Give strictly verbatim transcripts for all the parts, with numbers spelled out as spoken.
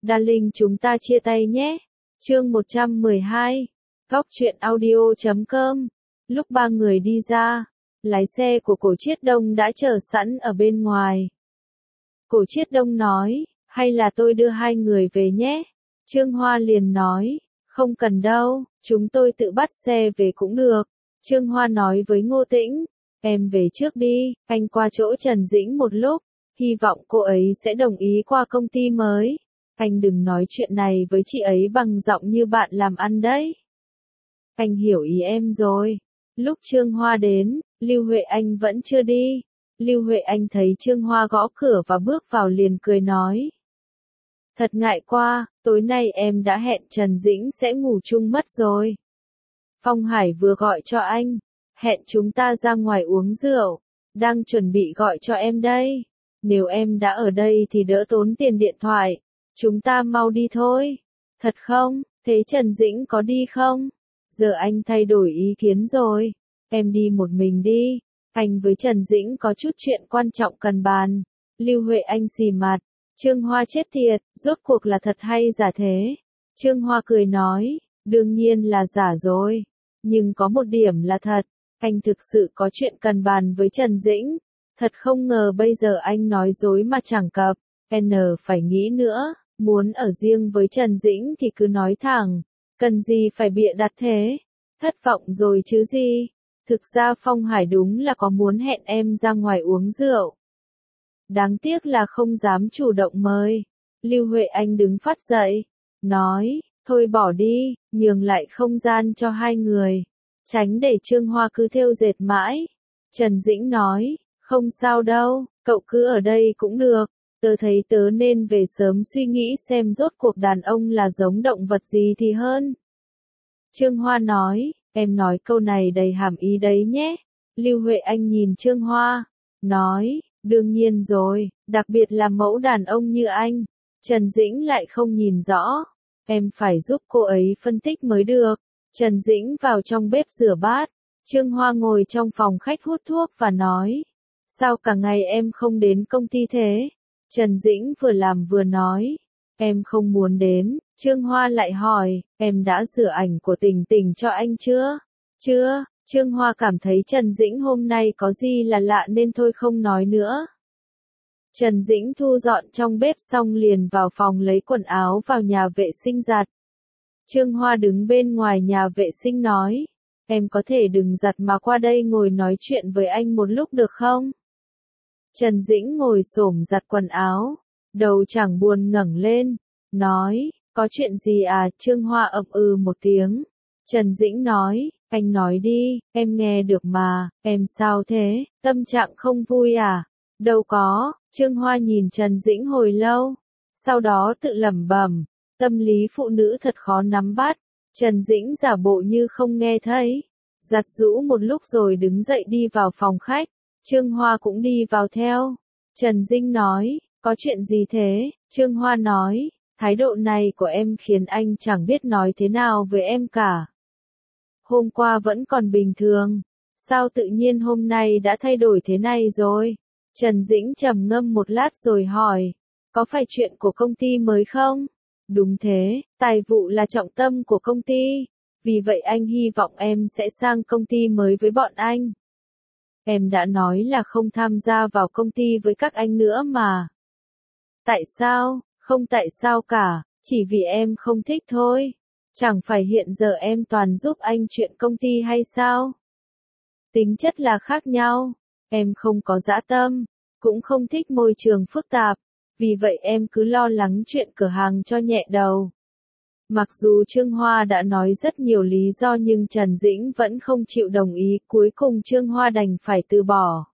Darling chúng ta chia tay nhé. Chương một trăm mười hai. Góc truyện audio chấm com. Lúc ba người đi ra, lái xe của Cổ Chiết Đông đã chờ sẵn ở bên ngoài. Cổ Chiết Đông nói, hay là tôi đưa hai người về nhé. Trương Hoa liền nói, không cần đâu, chúng tôi tự bắt xe về cũng được. Trương Hoa nói với Ngô Tĩnh, em về trước đi, anh qua chỗ Trần Dĩnh một lúc, hy vọng cô ấy sẽ đồng ý qua công ty mới. Anh đừng nói chuyện này với chị ấy bằng giọng như bạn làm ăn đấy. Anh hiểu ý em rồi. Lúc Trương Hoa đến, Lưu Huệ Anh vẫn chưa đi. Lưu Huệ Anh thấy Trương Hoa gõ cửa và bước vào liền cười nói. Thật ngại quá, tối nay em đã hẹn Trần Dĩnh sẽ ngủ chung mất rồi. Phong Hải vừa gọi cho anh, hẹn chúng ta ra ngoài uống rượu, đang chuẩn bị gọi cho em đây. Nếu em đã ở đây thì đỡ tốn tiền điện thoại, chúng ta mau đi thôi. Thật không, thế Trần Dĩnh có đi không? Giờ anh thay đổi ý kiến rồi, em đi một mình đi, anh với Trần Dĩnh có chút chuyện quan trọng cần bàn. Lưu Huệ Anh xì mặt, Trương Hoa chết tiệt, rốt cuộc là thật hay giả thế? Trương Hoa cười nói, đương nhiên là giả rồi, nhưng có một điểm là thật, anh thực sự có chuyện cần bàn với Trần Dĩnh. Thật không ngờ bây giờ anh nói dối mà chẳng cập, N phải nghĩ nữa, muốn ở riêng với Trần Dĩnh thì cứ nói thẳng, cần gì phải bịa đặt thế, thất vọng rồi chứ gì. Thực ra Phong Hải đúng là có muốn hẹn em ra ngoài uống rượu. Đáng tiếc là không dám chủ động mời. Lưu Huệ Anh đứng phát dậy, nói, thôi bỏ đi, nhường lại không gian cho hai người, tránh để Trương Hoa cứ thêu dệt mãi. Trần Dĩnh nói, không sao đâu, cậu cứ ở đây cũng được, tớ thấy tớ nên về sớm suy nghĩ xem rốt cuộc đàn ông là giống động vật gì thì hơn. Trương Hoa nói, em nói câu này đầy hàm ý đấy nhé. Lưu Huệ Anh nhìn Trương Hoa, nói, đương nhiên rồi, đặc biệt là mẫu đàn ông như anh. Trần Dĩnh lại không nhìn rõ, em phải giúp cô ấy phân tích mới được. Trần Dĩnh vào trong bếp rửa bát, Trương Hoa ngồi trong phòng khách hút thuốc và nói, sao cả ngày em không đến công ty thế? Trần Dĩnh vừa làm vừa nói, em không muốn đến. Trương Hoa lại hỏi, em đã rửa ảnh của Tình Tình cho anh chưa? Chưa. Trương Hoa cảm thấy Trần Dĩnh hôm nay có gì là lạ nên thôi không nói nữa. Trần Dĩnh thu dọn trong bếp xong liền vào phòng lấy quần áo vào nhà vệ sinh giặt. Trương Hoa đứng bên ngoài nhà vệ sinh nói, em có thể đừng giặt mà qua đây ngồi nói chuyện với anh một lúc được không? Trần Dĩnh ngồi xổm giặt quần áo, đầu chẳng buồn ngẩng lên, nói, có chuyện gì à? Trương Hoa ậm ừ một tiếng. Trần Dĩnh nói, anh nói đi, em nghe được mà, em sao thế, tâm trạng không vui à? Đâu có. Trương Hoa nhìn Trần Dĩnh hồi lâu, sau đó tự lẩm bẩm, tâm lý phụ nữ thật khó nắm bắt. Trần Dĩnh giả bộ như không nghe thấy, giặt giũ một lúc rồi đứng dậy đi vào phòng khách. Trương Hoa cũng đi vào theo. Trần Dĩnh nói, có chuyện gì thế? Trương Hoa nói, thái độ này của em khiến anh chẳng biết nói thế nào với em cả. Hôm qua vẫn còn bình thường, sao tự nhiên hôm nay đã thay đổi thế này rồi? Trần Dĩnh trầm ngâm một lát rồi hỏi, có phải chuyện của công ty mới không? Đúng thế, tài vụ là trọng tâm của công ty, vì vậy anh hy vọng em sẽ sang công ty mới với bọn anh. Em đã nói là không tham gia vào công ty với các anh nữa mà. Tại sao? Không tại sao cả, chỉ vì em không thích thôi. Chẳng phải hiện giờ em toàn giúp anh chuyện công ty hay sao? Tính chất là khác nhau, em không có dã tâm, cũng không thích môi trường phức tạp, vì vậy em cứ lo lắng chuyện cửa hàng cho nhẹ đầu. Mặc dù Trương Hoa đã nói rất nhiều lý do nhưng Trần Dĩnh vẫn không chịu đồng ý, cuối cùng Trương Hoa đành phải từ bỏ.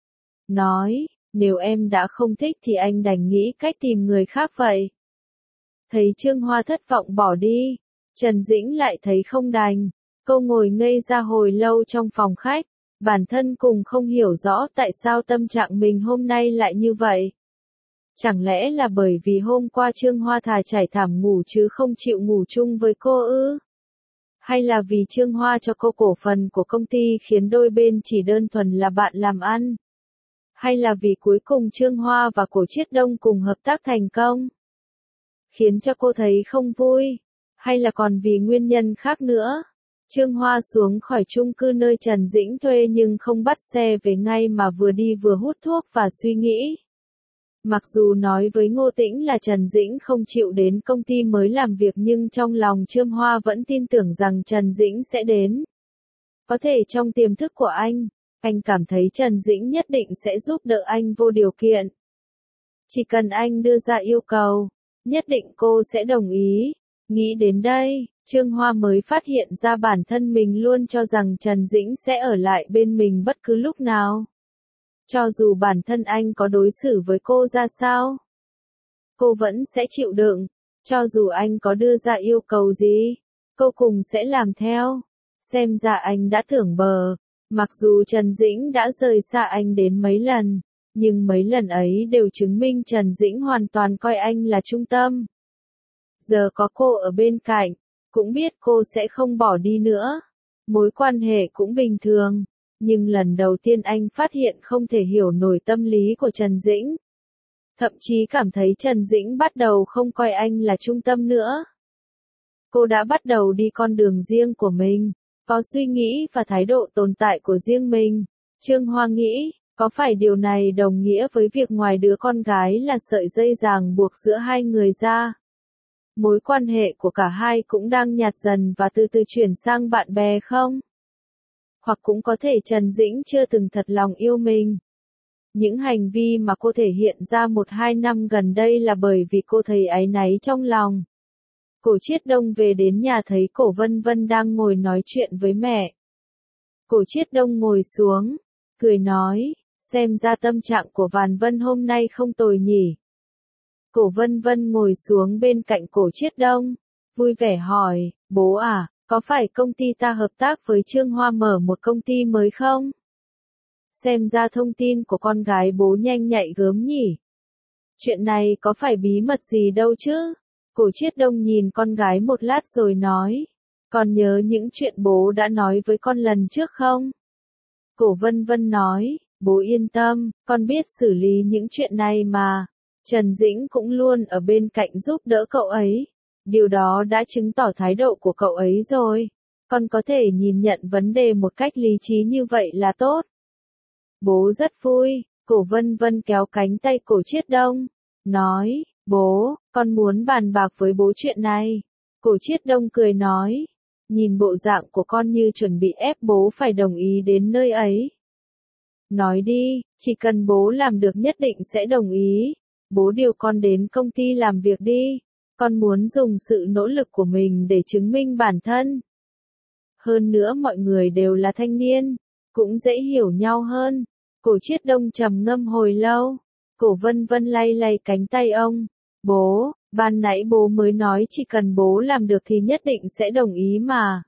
Nói, nếu em đã không thích thì anh đành nghĩ cách tìm người khác vậy. Thấy Trương Hoa thất vọng bỏ đi, Trần Dĩnh lại thấy không đành, cô ngồi ngây ra hồi lâu trong phòng khách, bản thân cùng không hiểu rõ tại sao tâm trạng mình hôm nay lại như vậy. Chẳng lẽ là bởi vì hôm qua Trương Hoa thà trải thảm ngủ chứ không chịu ngủ chung với cô ư? Hay là vì Trương Hoa cho cô cổ phần của công ty khiến đôi bên chỉ đơn thuần là bạn làm ăn? Hay là vì cuối cùng Trương Hoa và Cổ Chiết Đông cùng hợp tác thành công? khiến cho cô thấy không vui, hay là còn vì nguyên nhân khác nữa? Trương Hoa xuống khỏi chung cư nơi Trần Dĩnh thuê nhưng không bắt xe về ngay mà vừa đi vừa hút thuốc và suy nghĩ. Mặc dù nói với Ngô Tĩnh là Trần Dĩnh không chịu đến công ty mới làm việc nhưng trong lòng Trương Hoa vẫn tin tưởng rằng Trần Dĩnh sẽ đến. Có thể trong tiềm thức của anh, anh cảm thấy Trần Dĩnh nhất định sẽ giúp đỡ anh vô điều kiện. Chỉ cần anh đưa ra yêu cầu, nhất định cô sẽ đồng ý. Nghĩ đến đây, Trương Hoa mới phát hiện ra bản thân mình luôn cho rằng Trần Dĩnh sẽ ở lại bên mình bất cứ lúc nào. Cho dù bản thân anh có đối xử với cô ra sao, cô vẫn sẽ chịu đựng. Cho dù anh có đưa ra yêu cầu gì, cô cùng sẽ làm theo. Xem ra anh đã tưởng bờ. Mặc dù Trần Dĩnh đã rời xa anh đến mấy lần, nhưng mấy lần ấy đều chứng minh Trần Dĩnh hoàn toàn coi anh là trung tâm. Giờ có cô ở bên cạnh, cũng biết cô sẽ không bỏ đi nữa. Mối quan hệ cũng bình thường, nhưng lần đầu tiên anh phát hiện không thể hiểu nổi tâm lý của Trần Dĩnh. Thậm chí cảm thấy Trần Dĩnh bắt đầu không coi anh là trung tâm nữa. Cô đã bắt đầu đi con đường riêng của mình, có suy nghĩ và thái độ tồn tại của riêng mình. Trương Hoa nghĩ, có phải điều này đồng nghĩa với việc ngoài đứa con gái là sợi dây ràng buộc giữa hai người ra? Mối quan hệ của cả hai cũng đang nhạt dần và từ từ chuyển sang bạn bè không? Hoặc cũng có thể Trần Dĩnh chưa từng thật lòng yêu mình. Những hành vi mà cô thể hiện ra một hai năm gần đây là bởi vì cô thấy áy náy trong lòng. Cổ Chiết Đông về đến nhà thấy Cổ Vân Vân đang ngồi nói chuyện với mẹ. Cổ Chiết Đông ngồi xuống, cười nói, xem ra tâm trạng của Vàn Vân hôm nay không tồi nhỉ. Cổ Vân Vân ngồi xuống bên cạnh Cổ Chiết Đông, vui vẻ hỏi, bố à, có phải công ty ta hợp tác với Trương Hoa mở một công ty mới không? Xem ra thông tin của con gái bố nhanh nhạy gớm nhỉ. Chuyện này có phải bí mật gì đâu chứ? Cổ Chiết Đông nhìn con gái một lát rồi nói, con nhớ những chuyện bố đã nói với con lần trước không? Cổ Vân Vân nói, bố yên tâm, con biết xử lý những chuyện này mà. Trần Dĩnh cũng luôn ở bên cạnh giúp đỡ cậu ấy. Điều đó đã chứng tỏ thái độ của cậu ấy rồi. Con có thể nhìn nhận vấn đề một cách lý trí như vậy là tốt. Bố rất vui. Cổ Vân Vân kéo cánh tay Cổ Chiết Đông, nói, bố, con muốn bàn bạc với bố chuyện này. Cổ Chiết Đông cười nói, nhìn bộ dạng của con như chuẩn bị ép bố phải đồng ý đến nơi ấy. Nói đi, chỉ cần bố làm được nhất định sẽ đồng ý. Bố điều con đến công ty làm việc đi. Con muốn dùng sự nỗ lực của mình để chứng minh bản thân. Hơn nữa mọi người đều là thanh niên, cũng dễ hiểu nhau hơn. Cổ Chiết Đông trầm ngâm hồi lâu. Cổ Vân Vân lay lay cánh tay ông. Bố, ban nãy bố mới nói chỉ cần bố làm được thì nhất định sẽ đồng ý mà.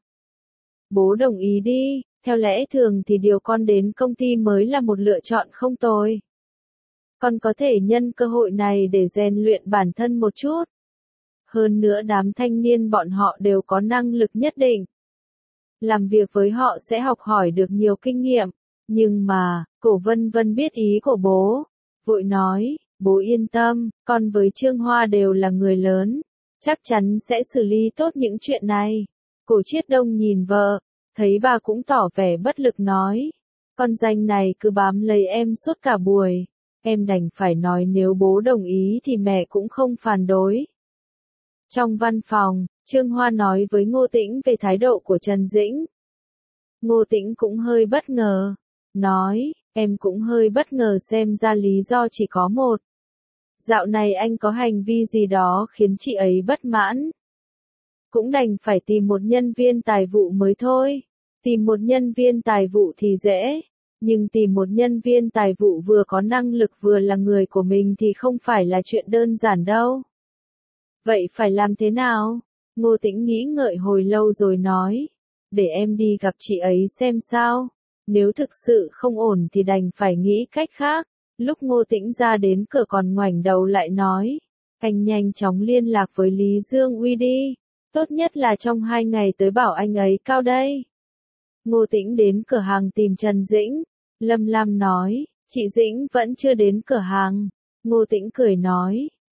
Bố đồng ý đi, theo lẽ thường thì điều con đến công ty mới là một lựa chọn không tồi. Con có thể nhân cơ hội này để rèn luyện bản thân một chút. Hơn nữa đám thanh niên bọn họ đều có năng lực nhất định. Làm việc với họ sẽ học hỏi được nhiều kinh nghiệm. Nhưng mà, Cổ Vân Vân biết ý của bố. Vội nói, bố yên tâm, con với Trương Hoa đều là người lớn. Chắc chắn sẽ xử lý tốt những chuyện này. Cổ Chiết Đông nhìn vợ, thấy bà cũng tỏ vẻ bất lực nói. Con danh này cứ bám lấy em suốt cả buổi. Em đành phải nói nếu bố đồng ý thì mẹ cũng không phản đối. Trong văn phòng, Trương Hoa nói với Ngô Tĩnh về thái độ của Trần Dĩnh. Ngô Tĩnh cũng hơi bất ngờ. Nói, em cũng hơi bất ngờ xem ra lý do chỉ có một. Dạo này anh có hành vi gì đó khiến chị ấy bất mãn. Cũng đành phải tìm một nhân viên tài vụ mới thôi. Tìm một nhân viên tài vụ thì dễ. Nhưng tìm một nhân viên tài vụ vừa có năng lực vừa là người của mình thì không phải là chuyện đơn giản đâu. Vậy phải làm thế nào? Ngô Tĩnh nghĩ ngợi hồi lâu rồi nói. Để em đi gặp chị ấy xem sao. Nếu thực sự không ổn thì đành phải nghĩ cách khác. Lúc Ngô Tĩnh ra đến cửa còn ngoảnh đầu lại nói. Anh nhanh chóng liên lạc với Lý Dương Uy đi. Tốt nhất là trong hai ngày tới bảo anh ấy cao đây. Ngô Tĩnh đến cửa hàng tìm Trần Dĩnh. Lâm Lam nói, chị Dĩnh vẫn chưa đến cửa hàng. Ngô Tĩnh cười nói,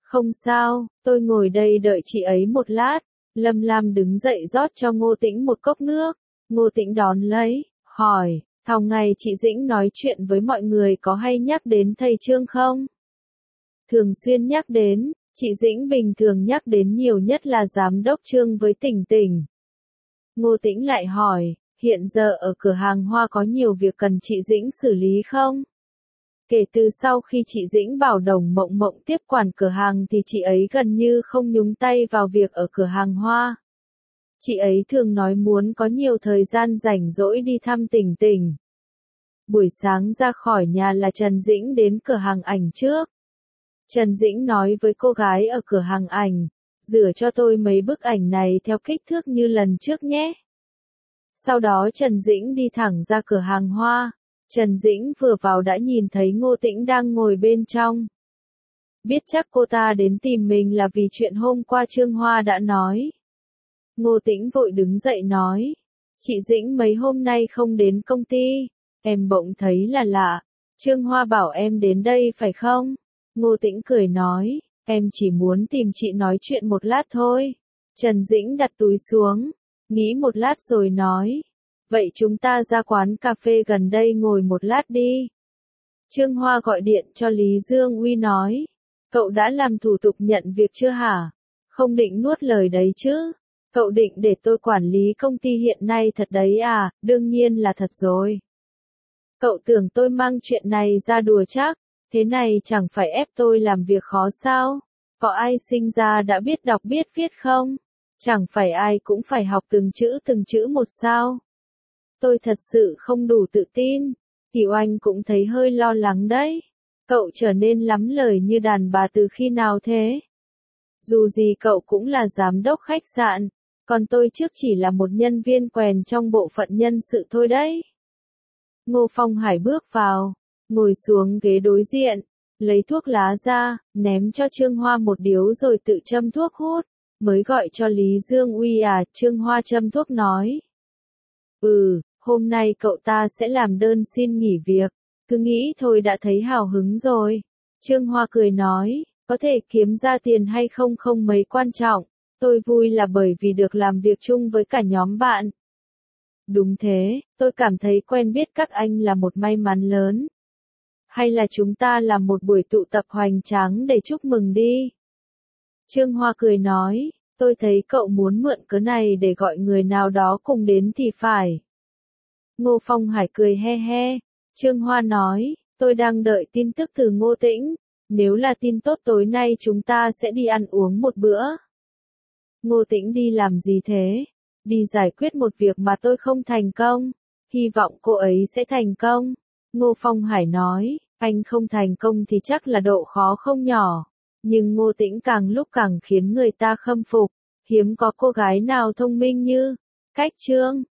Không sao, tôi ngồi đây đợi chị ấy một lát. Lâm Lam đứng dậy rót cho Ngô Tĩnh một cốc nước. Ngô Tĩnh đón lấy, hỏi, thường ngày chị Dĩnh nói chuyện với mọi người có hay nhắc đến thầy Trương không? Thường xuyên nhắc đến, chị Dĩnh bình thường nhắc đến nhiều nhất là giám đốc Trương với Tỉnh Tỉnh. Ngô Tĩnh lại hỏi, hiện giờ ở cửa hàng hoa có nhiều việc cần chị Dĩnh xử lý không? Kể từ sau khi chị Dĩnh bảo Đồng Mộng Mộng tiếp quản cửa hàng thì chị ấy gần như không nhúng tay vào việc ở cửa hàng hoa. Chị ấy thường nói muốn có nhiều thời gian rảnh rỗi đi thăm Tỉnh Tỉnh. Buổi sáng ra khỏi nhà là Trần Dĩnh đến cửa hàng ảnh trước. Trần Dĩnh nói với cô gái ở cửa hàng ảnh, rửa cho tôi mấy bức ảnh này theo kích thước như lần trước nhé. Sau đó Trần Dĩnh đi thẳng ra cửa hàng hoa. Trần Dĩnh vừa vào đã nhìn thấy Ngô Tĩnh đang ngồi bên trong. Biết chắc cô ta đến tìm mình là vì chuyện hôm qua Trương Hoa đã nói. Ngô Tĩnh vội đứng dậy nói, chị Dĩnh mấy hôm nay không đến công ty, em bỗng thấy là lạ, Trương Hoa bảo em đến đây phải không? Ngô Tĩnh cười nói, em chỉ muốn tìm chị nói chuyện một lát thôi. Trần Dĩnh đặt túi xuống, nghĩ một lát rồi nói, vậy chúng ta ra quán cà phê gần đây ngồi một lát đi. Trương Hoa gọi điện cho Lý Dương Uy nói, cậu đã làm thủ tục nhận việc chưa hả? Không định nuốt lời đấy chứ? Cậu định để tôi quản lý công ty hiện nay thật đấy à? Đương nhiên là thật rồi. Cậu tưởng tôi mang chuyện này ra đùa chắc, thế này chẳng phải ép tôi làm việc khó sao? Có ai sinh ra đã biết đọc biết viết không? Chẳng phải ai cũng phải học từng chữ từng chữ một sao? Tôi thật sự không đủ tự tin. Tiểu Anh cũng thấy hơi lo lắng đấy. Cậu trở nên lắm lời như đàn bà từ khi nào thế? Dù gì cậu cũng là giám đốc khách sạn, còn tôi trước chỉ là một nhân viên quèn trong bộ phận nhân sự thôi đấy. Ngô Phong Hải bước vào, ngồi xuống ghế đối diện, lấy thuốc lá ra, ném cho Trương Hoa một điếu rồi tự châm thuốc hút, mới gọi cho Lý Dương Uy à, Trương Hoa châm thuốc nói. Ừ, hôm nay cậu ta sẽ làm đơn xin nghỉ việc, cứ nghĩ thôi đã thấy hào hứng rồi. Trương Hoa cười nói, có thể kiếm ra tiền hay không không mấy quan trọng, tôi vui là bởi vì được làm việc chung với cả nhóm bạn. Đúng thế, tôi cảm thấy quen biết các anh là một may mắn lớn. Hay là chúng ta làm một buổi tụ tập hoành tráng để chúc mừng đi. Trương Hoa cười nói, tôi thấy cậu muốn mượn cớ này để gọi người nào đó cùng đến thì phải. Ngô Phong Hải cười he he. Trương Hoa nói, tôi đang đợi tin tức từ Ngô Tĩnh. Nếu là tin tốt tối nay chúng ta sẽ đi ăn uống một bữa. Ngô Tĩnh đi làm gì thế? Đi giải quyết một việc mà tôi không thành công. Hy vọng cô ấy sẽ thành công. Ngô Phong Hải nói, anh không thành công thì chắc là độ khó không nhỏ. Nhưng Ngô Tĩnh càng lúc càng khiến người ta khâm phục. Hiếm có cô gái nào thông minh như Cách Trương.